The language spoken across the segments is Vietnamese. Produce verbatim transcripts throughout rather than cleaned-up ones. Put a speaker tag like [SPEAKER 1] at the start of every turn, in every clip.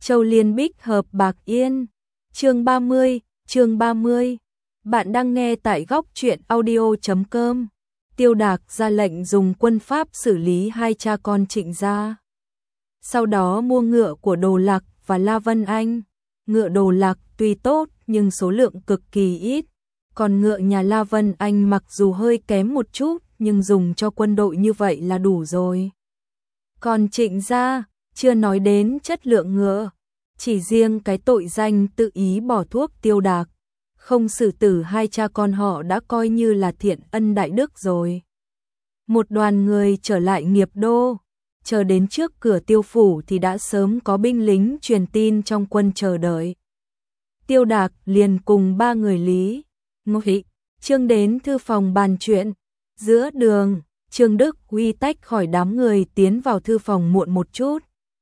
[SPEAKER 1] Châu Liên Bích hợp Bạc Yên. Chương ba mươi, chương ba mươi. Bạn đang nghe tại góc truyện audio chấm com. Tiêu Đạc ra lệnh dùng quân pháp xử lý hai cha con Trịnh gia. Sau đó mua ngựa của Đồ Lạc và La Vân Anh. Ngựa Đồ Lạc tuy tốt nhưng số lượng cực kỳ ít, còn ngựa nhà La Vân Anh mặc dù hơi kém một chút nhưng dùng cho quân đội như vậy là đủ rồi. Còn Trịnh gia, chưa nói đến chất lượng ngựa, chỉ riêng cái tội danh tự ý bỏ thuốc Tiêu Đạc, không xử tử hai cha con họ đã coi như là thiện ân đại đức rồi. Một đoàn người trở lại Nghiệp Đô, chờ đến trước cửa Tiêu phủ thì đã sớm có binh lính truyền tin trong quân chờ đợi. Tiêu Đạc liền cùng ba người Lý, Ngô Hị, Trương đến thư phòng bàn chuyện. Giữa đường, Trương Đức Huy tách khỏi đám người tiến vào thư phòng muộn một chút.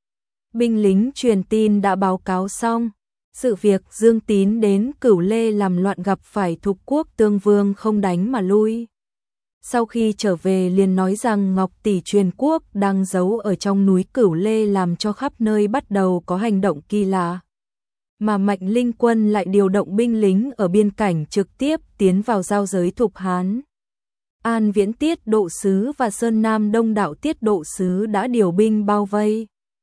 [SPEAKER 1] Binh lính truyền tin đã báo cáo xong, sự việc Dương Tín đến Cửu Lê làm loạn gặp phải Thục Quốc Tương Vương không đánh mà lui. Sau khi trở về liền nói rằng Ngọc Tỷ Truyền Quốc đang giấu ở trong núi Cửu Lê làm cho khắp nơi bắt đầu có hành động kỳ lạ. Mà Mạnh Linh Quân lại điều động binh lính ở biên cảnh trực tiếp tiến vào giao giới Thục Hán. An Viễn Tiết Độ Sứ và Sơn Nam Đông Đạo Tiết Độ Sứ đã điều binh bao vây.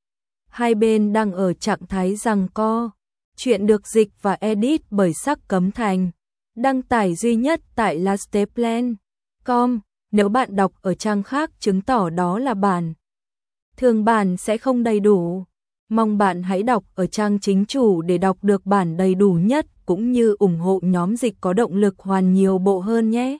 [SPEAKER 1] Hai bên đang ở trạng thái giằng co. Chuyện được dịch và edit bởi Sắc Cấm Thành. Đăng tải duy nhất tại lasteplan chấm com. Nếu bạn đọc ở trang khác chứng tỏ đó là bản thường bản sẽ không đầy đủ. Mong bạn hãy đọc ở trang chính chủ để đọc được bản đầy đủ nhất, cũng như ủng hộ nhóm dịch có động lực hoàn nhiều bộ hơn nhé.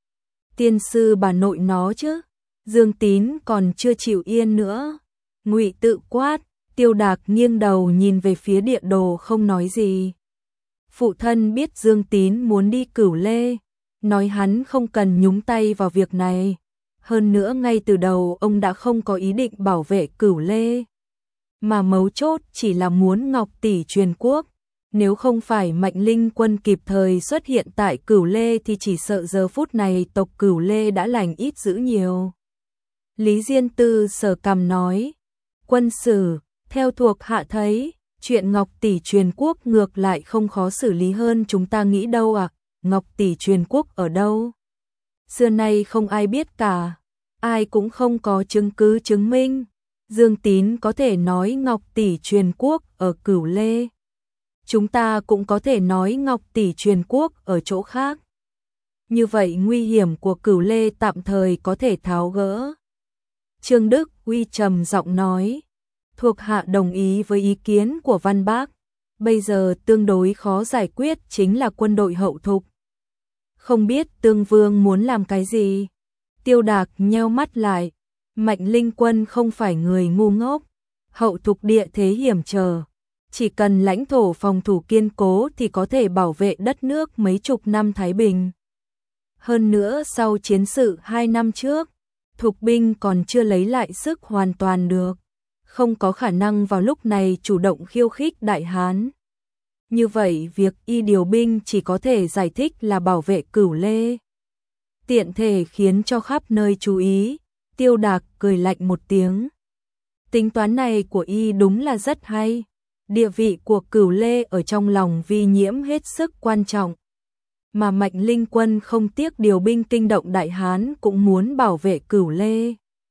[SPEAKER 1] Tiên sư bà nội nó chứ. Dương Tín còn chưa chịu yên nữa. Ngụy tự quát. Tiêu Đạc nghiêng đầu nhìn về phía địa đồ không nói gì. Phụ thân biết Dương Tín muốn đi Cửu Lê, nói hắn không cần nhúng tay vào việc này. Hơn nữa ngay từ đầu ông đã không có ý định bảo vệ Cửu Lê, mà mấu chốt chỉ là muốn Ngọc Tỷ Truyền Quốc. Nếu không phải Mạnh Linh Quân kịp thời xuất hiện tại Cửu Lê thì chỉ sợ giờ phút này tộc Cửu Lê đã lành ít dữ nhiều. Lý Diên Tư sờ cằm nói, quân sử, theo thuộc hạ thấy, chuyện Ngọc Tỷ Truyền Quốc ngược lại không khó xử lý hơn chúng ta nghĩ đâu à. Ngọc Tỷ Truyền Quốc ở đâu? Xưa nay không ai biết cả, ai cũng không có chứng cứ chứng minh. Dương Tín có thể nói Ngọc Tỷ Truyền Quốc ở Cửu Lê, chúng ta cũng có thể nói Ngọc Tỷ Truyền Quốc ở chỗ khác. Như vậy nguy hiểm của Cửu Lê tạm thời có thể tháo gỡ. Trương Đức Huy trầm giọng nói, thuộc hạ đồng ý với ý kiến của Văn Bác. Bây giờ tương đối khó giải quyết chính là quân đội hậu thục. Không biết Tương Vương muốn làm cái gì? Tiêu Đạc nheo mắt lại. Mạnh Linh Quân không phải người ngu ngốc. Hậu thục địa thế hiểm trở, chỉ cần lãnh thổ phòng thủ kiên cố thì có thể bảo vệ đất nước mấy chục năm thái bình. Hơn nữa sau chiến sự hai năm trước, thục binh còn chưa lấy lại sức hoàn toàn được, không có khả năng vào lúc này chủ động khiêu khích Đại Hán. Như vậy việc y điều binh chỉ có thể giải thích là bảo vệ Cửu Lê, tiện thể khiến cho khắp nơi chú ý. Tiêu Đạc cười lạnh một tiếng. Tính toán này của y đúng là rất hay. Địa vị của Cửu Lê ở trong lòng Vi Nhiễm hết sức quan trọng, mà Mạnh Linh Quân không tiếc điều binh kinh động Đại Hán cũng muốn bảo vệ Cửu Lê.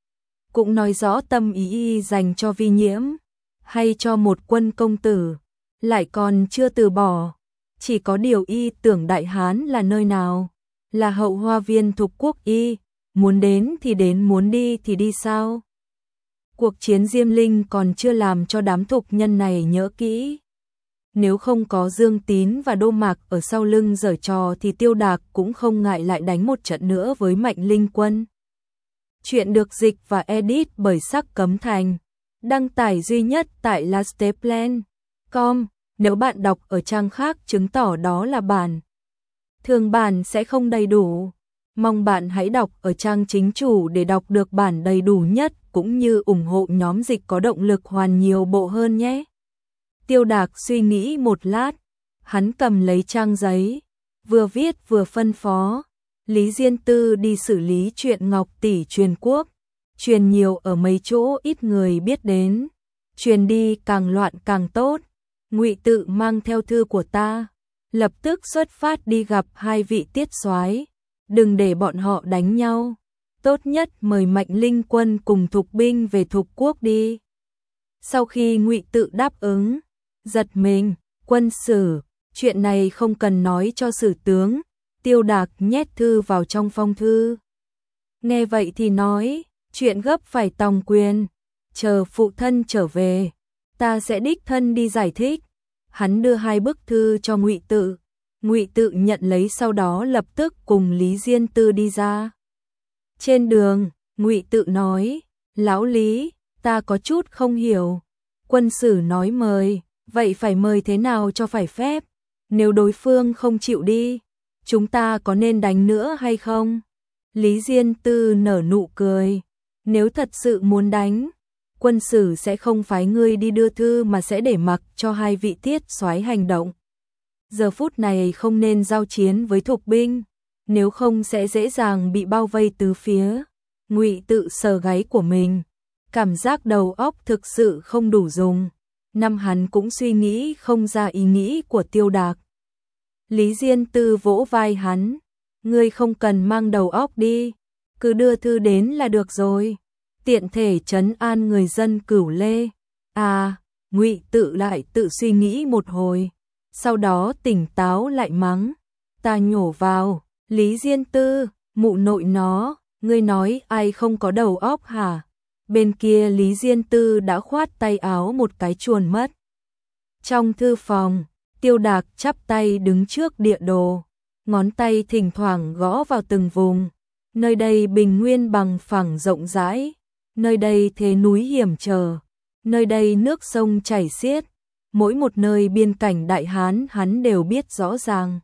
[SPEAKER 1] Cũng nói rõ tâm ý y dành cho Vi Nhiễm, hay cho một quân công tử, lại còn chưa từ bỏ. Chỉ có điều y tưởng Đại Hán là nơi nào? Là hậu hoa viên Thục Quốc y, muốn đến thì đến, muốn đi thì đi sao? Cuộc chiến Diêm Linh còn chưa làm cho đám thục nhân này nhớ kỹ. Nếu không có Dương Tín và Đô Mạc ở sau lưng giở trò thì Tiêu Đạc cũng không ngại lại đánh một trận nữa với Mạnh Linh Quân. Chuyện được dịch và edit bởi Sắc Cấm Thành. Đăng tải duy nhất tại lasteplan chấm com. Nếu bạn đọc ở trang khác chứng tỏ đó là bản thường bản sẽ không đầy đủ. Mong bạn hãy đọc ở trang chính chủ để đọc được bản đầy đủ nhất, cũng như ủng hộ nhóm dịch có động lực hoàn nhiều bộ hơn nhé. Tiêu Đạc suy nghĩ một lát, hắn cầm lấy trang giấy, vừa viết vừa phân phó. Lý Diên Tư đi xử lý chuyện Ngọc Tỷ Truyền Quốc, truyền nhiều ở mấy chỗ ít người biết đến. truyền đi càng loạn càng tốt. Ngụy Tự mang theo thư của ta, lập tức xuất phát đi gặp hai vị tiết soái, đừng để bọn họ đánh nhau. Tốt nhất mời Mạnh Linh quân cùng thục binh về thục quốc đi. Sau khi Ngụy Tự đáp ứng, giật mình, quân sử, chuyện này không cần nói cho sử tướng. Tiêu Đạc nhét thư vào trong phong thư. Nghe vậy thì nói, chuyện gấp phải tòng quyền, chờ phụ thân trở về, ta sẽ đích thân đi giải thích. Hắn đưa hai bức thư cho Ngụy Tự, Ngụy Tự nhận lấy sau đó lập tức cùng Lý Diên Tư đi ra. Trên đường, Ngụy Tự nói, lão Lý, ta có chút không hiểu. Quân sử nói mời, vậy phải mời thế nào cho phải phép? Nếu đối phương không chịu đi, chúng ta có nên đánh nữa hay không? Lý Diên Tư nở nụ cười, nếu thật sự muốn đánh, quân sử sẽ không phái ngươi đi đưa thư mà sẽ để mặc cho hai vị tiết soái hành động. Giờ phút này không nên giao chiến với thục binh, nếu không sẽ dễ dàng bị bao vây tứ phía. Ngụy Tự sờ gáy của mình, cảm giác đầu óc thực sự không đủ dùng. Năm hắn cũng suy nghĩ không ra ý nghĩ của Tiêu Đạc. Lý Diên Tư vỗ vai hắn, ngươi không cần mang đầu óc đi, cứ đưa thư đến là được rồi, tiện thể trấn an người dân Cửu Lê. À, Ngụy Tự lại tự suy nghĩ một hồi, sau đó tỉnh táo lại mắng, ta nhổ vào, Lý Diên Tư, mụ nội nó, ngươi nói ai không có đầu óc hả? Bên kia Lý Diên Tư đã khoát tay áo một cái chuồn mất. Trong thư phòng, Tiêu Đạc chắp tay đứng trước địa đồ, ngón tay thỉnh thoảng gõ vào từng vùng. Nơi đây bình nguyên bằng phẳng rộng rãi, nơi đây thế núi hiểm trở, nơi đây nước sông chảy xiết, mỗi một nơi biên cảnh Đại Hán hắn đều biết rõ ràng.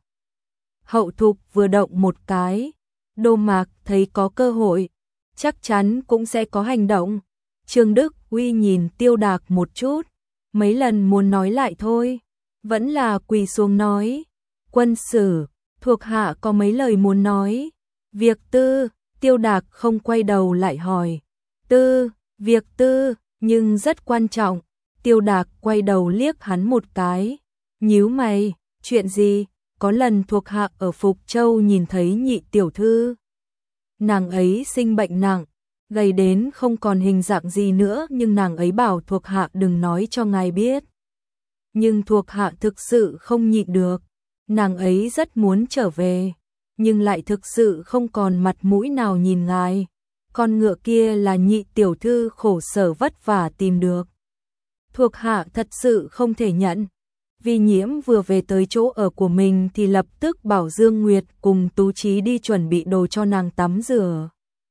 [SPEAKER 1] Hậu Thục vừa động một cái, Đô Mạc thấy có cơ hội, chắc chắn cũng sẽ có hành động. Trương Đức Uy nhìn Tiêu Đạc một chút, mấy lần muốn nói lại thôi, vẫn là quỳ xuống nói, quân sử, thuộc hạ có mấy lời muốn nói. Việc tư, Tiêu Đạc không quay đầu lại hỏi, tư, việc tư, nhưng rất quan trọng. Tiêu Đạc quay đầu liếc hắn một cái, nhíu mày, chuyện gì? Có lần thuộc hạ ở Phục Châu nhìn thấy nhị tiểu thư. Nàng ấy sinh bệnh nặng, gầy đến không còn hình dạng gì nữa, nhưng nàng ấy bảo thuộc hạ đừng nói cho ngài biết. Nhưng thuộc hạ thực sự không nhịn được, nàng ấy rất muốn trở về, nhưng lại thực sự không còn mặt mũi nào nhìn ngài. Con ngựa kia là nhị tiểu thư khổ sở vất vả tìm được. Thuộc hạ thật sự không thể nhận. Vi Nhiễm vừa về tới chỗ ở của mình thì lập tức bảo Dương Nguyệt cùng Tú Chí đi chuẩn bị đồ cho nàng tắm rửa.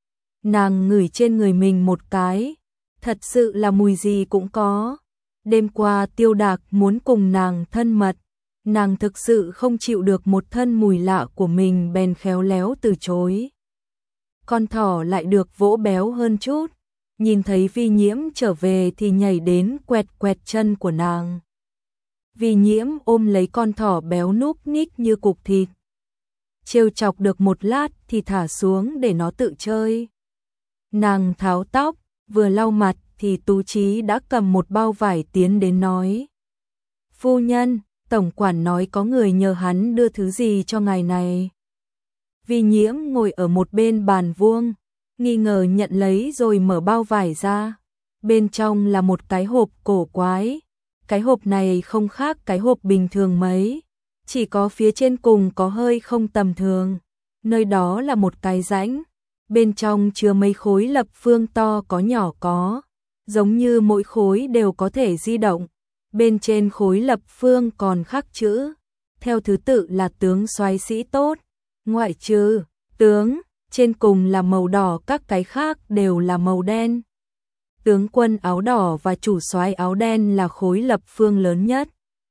[SPEAKER 1] Nàng ngửi trên người mình một cái, thật sự là mùi gì cũng có. Đêm qua Tiêu Đạc muốn cùng nàng thân mật, nàng thực sự không chịu được một thân mùi lạ của mình bèn khéo léo từ chối. Con thỏ lại được vỗ béo hơn chút, nhìn thấy Vi Nhiễm trở về thì nhảy đến quẹt quẹt chân của nàng. Vi Nhiễm ôm lấy con thỏ béo núc ních như cục thịt. Trêu chọc được một lát thì thả xuống để nó tự chơi. Nàng tháo tóc, vừa lau mặt thì Tú Chí đã cầm một bao vải tiến đến nói. Phu nhân, tổng quản nói có người nhờ hắn đưa thứ gì cho ngài này. Vi Nhiễm ngồi ở một bên bàn vuông, nghi ngờ nhận lấy rồi mở bao vải ra. Bên trong là một cái hộp cổ quái. Cái hộp này không khác cái hộp bình thường mấy, chỉ có phía trên cùng có hơi không tầm thường. Nơi đó là một cái rãnh, bên trong chứa mấy khối lập phương to có nhỏ có, giống như mỗi khối đều có thể di động. Bên trên khối lập phương còn khắc chữ, theo thứ tự là tướng soái sĩ tốt, ngoại trừ tướng, trên cùng là màu đỏ, các cái khác đều là màu đen. Tướng quân áo đỏ và chủ soái áo đen là khối lập phương lớn nhất,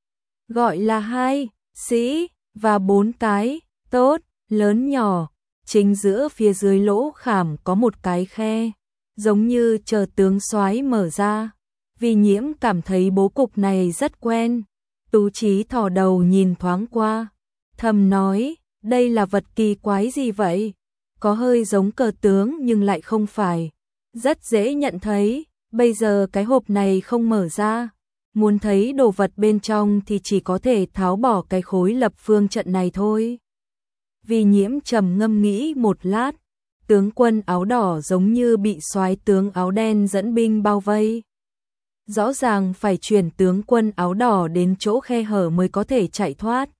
[SPEAKER 1] gọi là hai, sĩ, và bốn cái, tốt, lớn nhỏ. Chính giữa phía dưới lỗ khảm có một cái khe, giống như chờ tướng soái mở ra. Vi Nhiễm cảm thấy bố cục này rất quen. Tú Chí thò đầu nhìn thoáng qua, thầm nói, đây là vật kỳ quái gì vậy? Có hơi giống cờ tướng nhưng lại không phải, rất dễ nhận thấy. Bây giờ cái hộp này không mở ra, muốn thấy đồ vật bên trong thì chỉ có thể tháo bỏ cái khối lập phương trận này thôi. Vì Nhiễm trầm ngâm nghĩ một lát, tướng quân áo đỏ giống như bị soái tướng áo đen dẫn binh bao vây. Rõ ràng phải chuyển tướng quân áo đỏ đến chỗ khe hở mới có thể chạy thoát.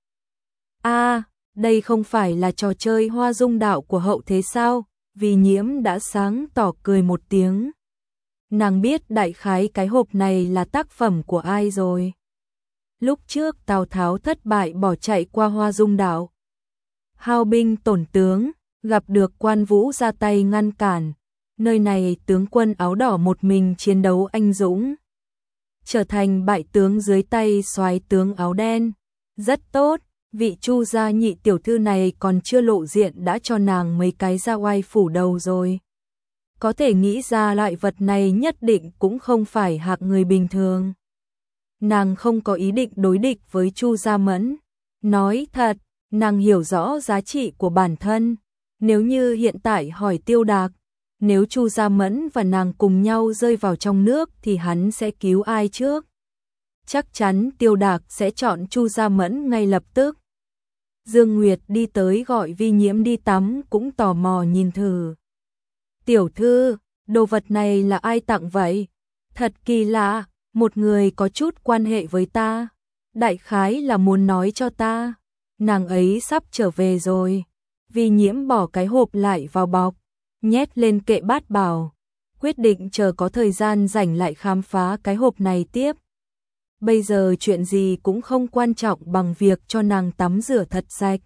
[SPEAKER 1] A, à, đây không phải là trò chơi Hoa Dung đạo của hậu thế sao? Vì Nhiễm đã sáng tỏ cười một tiếng. Nàng biết đại khái cái hộp này là tác phẩm của ai rồi. Lúc trước Tào Tháo thất bại bỏ chạy qua Hoa Dung đạo, hao binh tổn tướng, gặp được Quan Vũ ra tay ngăn cản. Nơi này tướng quân áo đỏ một mình chiến đấu anh dũng, trở thành bại tướng dưới tay soái tướng áo đen. Rất tốt, vị Chu gia nhị tiểu thư này còn chưa lộ diện đã cho nàng mấy cái ra oai phủ đầu rồi. Có thể nghĩ ra loại vật này nhất định cũng không phải hạng người bình thường. Nàng không có ý định đối địch với Chu Gia Mẫn. Nói thật, nàng hiểu rõ giá trị của bản thân. Nếu như hiện tại hỏi Tiêu Đạc, nếu Chu Gia Mẫn và nàng cùng nhau rơi vào trong nước thì hắn sẽ cứu ai trước? Chắc chắn Tiêu Đạc sẽ chọn Chu Gia Mẫn ngay lập tức. Dương Nguyệt đi tới gọi Vi Nhiễm đi tắm cũng tò mò nhìn thử. Tiểu thư, đồ vật này là ai tặng vậy? Thật kỳ lạ, một người có chút quan hệ với ta. Đại khái là muốn nói cho ta, nàng ấy sắp trở về rồi. Vi Nhiễm bỏ cái hộp lại vào bọc, nhét lên kệ bát bảo, quyết định chờ có thời gian rảnh lại khám phá cái hộp này tiếp. Bây giờ chuyện gì cũng không quan trọng bằng việc cho nàng tắm rửa thật sạch.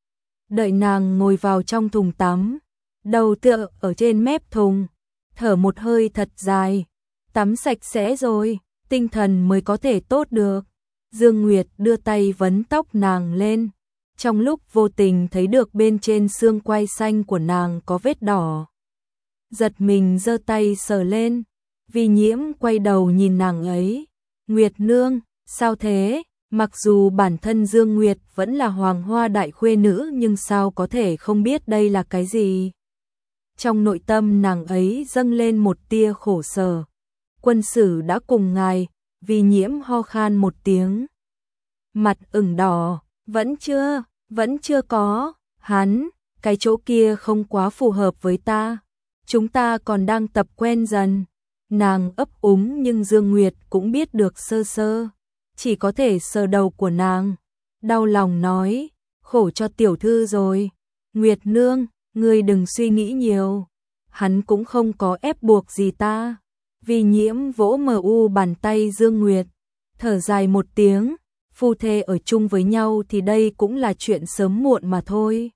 [SPEAKER 1] Đợi nàng ngồi vào trong thùng tắm, đầu tựa ở trên mép thùng, thở một hơi thật dài. Tắm sạch sẽ rồi, tinh thần mới có thể tốt được. Dương Nguyệt đưa tay vấn tóc nàng lên, trong lúc vô tình thấy được bên trên xương quai xanh của nàng có vết đỏ. Giật mình giơ tay sờ lên, Vi Nhiễm quay đầu nhìn nàng ấy. Nguyệt nương, sao thế? Mặc dù bản thân Dương Nguyệt vẫn là hoàng hoa đại khuê nữ nhưng sao có thể không biết đây là cái gì? Trong nội tâm nàng ấy dâng lên một tia khổ sở. Quân sử đã cùng ngài. Vi Nhiễm ho khan một tiếng, mặt ửng đỏ. Vẫn chưa, vẫn chưa có. Hắn, cái chỗ kia không quá phù hợp với ta. Chúng ta còn đang tập quen dần. Nàng ấp úng nhưng Dương Nguyệt cũng biết được sơ sơ, chỉ có thể sờ đầu của nàng. Đau lòng nói, khổ cho tiểu thư rồi. Nguyệt nương, ngươi đừng suy nghĩ nhiều. Hắn cũng không có ép buộc gì ta. Vi Nhiễm vỗ mờ u bàn tay Dương Nguyệt, thở dài một tiếng. Phu thê ở chung với nhau thì đây cũng là chuyện sớm muộn mà thôi.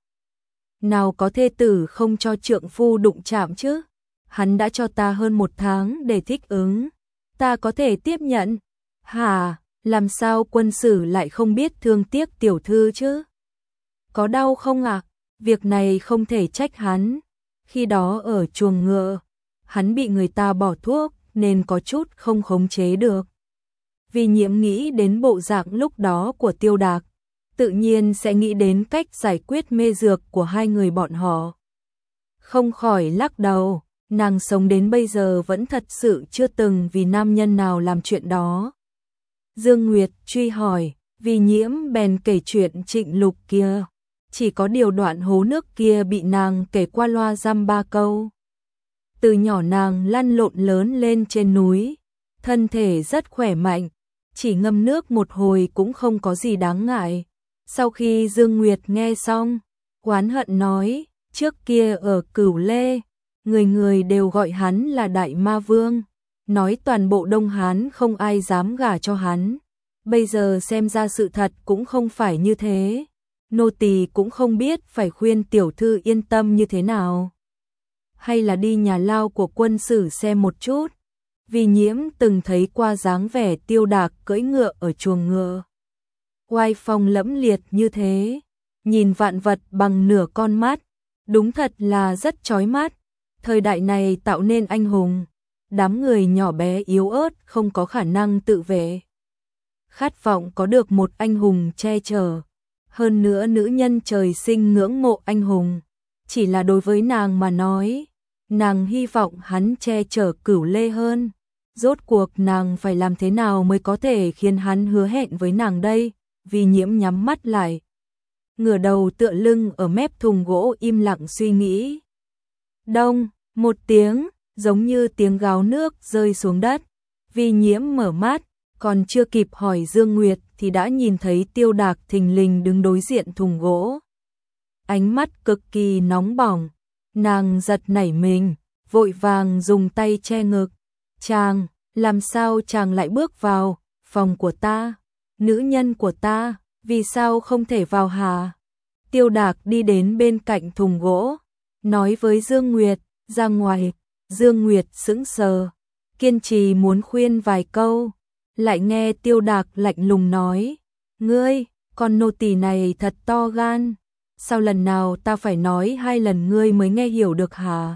[SPEAKER 1] Nào có thê tử không cho trượng phu đụng chạm chứ? Hắn đã cho ta hơn một tháng để thích ứng, ta có thể tiếp nhận. Hả, làm sao quân sử lại không biết thương tiếc tiểu thư chứ? Có đau không ạ? À? Việc này không thể trách hắn. Khi đó ở chuồng ngựa, hắn bị người ta bỏ thuốc nên có chút không khống chế được. Vi Nhiễm nghĩ đến bộ dạng lúc đó của Tiêu Đạc, tự nhiên sẽ nghĩ đến cách giải quyết mê dược của hai người bọn họ. Không khỏi lắc đầu. Nàng sống đến bây giờ vẫn thật sự chưa từng vì nam nhân nào làm chuyện đó. Dương Nguyệt truy hỏi, Vi Nhiễm bèn kể chuyện Trịnh Lục kia. Chỉ có điều đoạn hố nước kia bị nàng kể qua loa dăm ba câu. Từ nhỏ nàng lăn lộn lớn lên trên núi, thân thể rất khỏe mạnh, chỉ ngâm nước một hồi cũng không có gì đáng ngại. Sau khi Dương Nguyệt nghe xong, oán hận nói, trước kia ở Cửu Lê, người người đều gọi hắn là Đại Ma Vương, nói toàn bộ Đông Hán không ai dám gả cho hắn. Bây giờ xem ra sự thật cũng không phải như thế. Nô tỳ cũng không biết phải khuyên tiểu thư yên tâm như thế nào. Hay là đi nhà lao của quân sử xem một chút. Vi Nhiễm từng thấy qua dáng vẻ Tiêu Đạc cưỡi ngựa ở chuồng ngựa, oai phong lẫm liệt như thế, nhìn vạn vật bằng nửa con mắt, đúng thật là rất chói mắt. Thời đại này tạo nên anh hùng, đám người nhỏ bé yếu ớt không có khả năng tự vệ. Khát vọng có được một anh hùng che chở, hơn nữa nữ nhân trời sinh ngưỡng mộ anh hùng. Chỉ là đối với nàng mà nói, nàng hy vọng hắn che chở Cửu Lê hơn. Rốt cuộc nàng phải làm thế nào mới có thể khiến hắn hứa hẹn với nàng đây? Vi Nhiễm nhắm mắt lại, ngửa đầu tựa lưng ở mép thùng gỗ im lặng suy nghĩ. Đông, một tiếng, giống như tiếng gáo nước rơi xuống đất. Vi Nhiễm mở mắt, còn chưa kịp hỏi Dương Nguyệt thì đã nhìn thấy Tiêu Đạc thình lình đứng đối diện thùng gỗ. Ánh mắt cực kỳ nóng bỏng, nàng giật nảy mình, vội vàng dùng tay che ngực. Chàng, làm sao chàng lại bước vào phòng của ta, nữ nhân của ta, vì sao không thể vào hả? Tiêu Đạc đi đến bên cạnh thùng gỗ, nói với Dương Nguyệt, ra ngoài. Dương Nguyệt sững sờ, kiên trì muốn khuyên vài câu, lại nghe Tiêu Đạc lạnh lùng nói, ngươi, con nô tỳ này thật to gan, sao lần nào ta phải nói hai lần ngươi mới nghe hiểu được hả?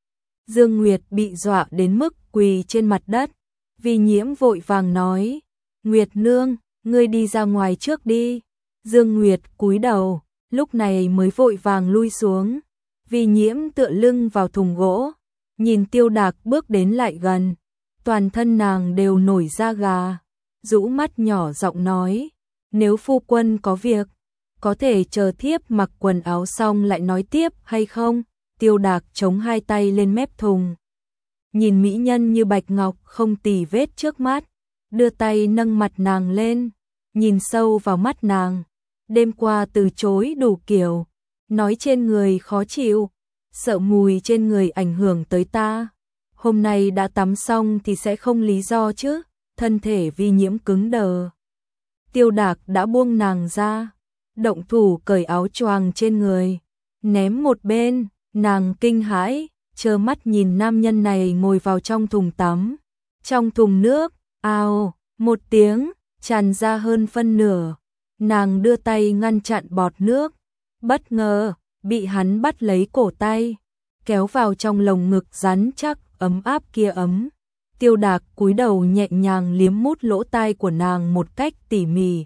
[SPEAKER 1] Dương Nguyệt bị dọa đến mức quỳ trên mặt đất. Vi Nhiễm vội vàng nói, Nguyệt nương, ngươi đi ra ngoài trước đi. Dương Nguyệt cúi đầu, lúc này mới vội vàng lui xuống. Vi Nhiễm tựa lưng vào thùng gỗ, nhìn Tiêu Đạc bước đến lại gần, toàn thân nàng đều nổi da gà, rũ mắt nhỏ giọng nói, nếu phu quân có việc, có thể chờ thiếp mặc quần áo xong lại nói tiếp hay không? Tiêu Đạc chống hai tay lên mép thùng, nhìn mỹ nhân như bạch ngọc không tì vết trước mắt, đưa tay nâng mặt nàng lên, nhìn sâu vào mắt nàng. Đêm qua từ chối đủ kiểu, nói trên người khó chịu, sợ mùi trên người ảnh hưởng tới ta. Hôm nay đã tắm xong thì sẽ không lý do chứ? Thân thể Vi Nhiễm cứng đờ. Tiêu Đạc đã buông nàng ra, động thủ cởi áo choàng trên người, ném một bên. Nàng kinh hãi, trơ mắt nhìn nam nhân này ngồi vào trong thùng tắm. Trong thùng nước, ào, một tiếng, tràn ra hơn phân nửa. Nàng đưa tay ngăn chặn bọt nước, bất ngờ, bị hắn bắt lấy cổ tay, kéo vào trong lồng ngực rắn chắc, ấm áp kia ấm. Tiêu Đạc cúi đầu nhẹ nhàng liếm mút lỗ tai của nàng một cách tỉ mỉ.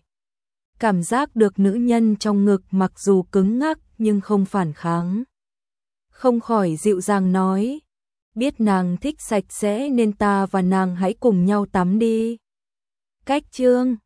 [SPEAKER 1] Cảm giác được nữ nhân trong ngực mặc dù cứng ngắc nhưng không phản kháng. Không khỏi dịu dàng nói, biết nàng thích sạch sẽ nên ta và nàng hãy cùng nhau tắm đi. Cách chương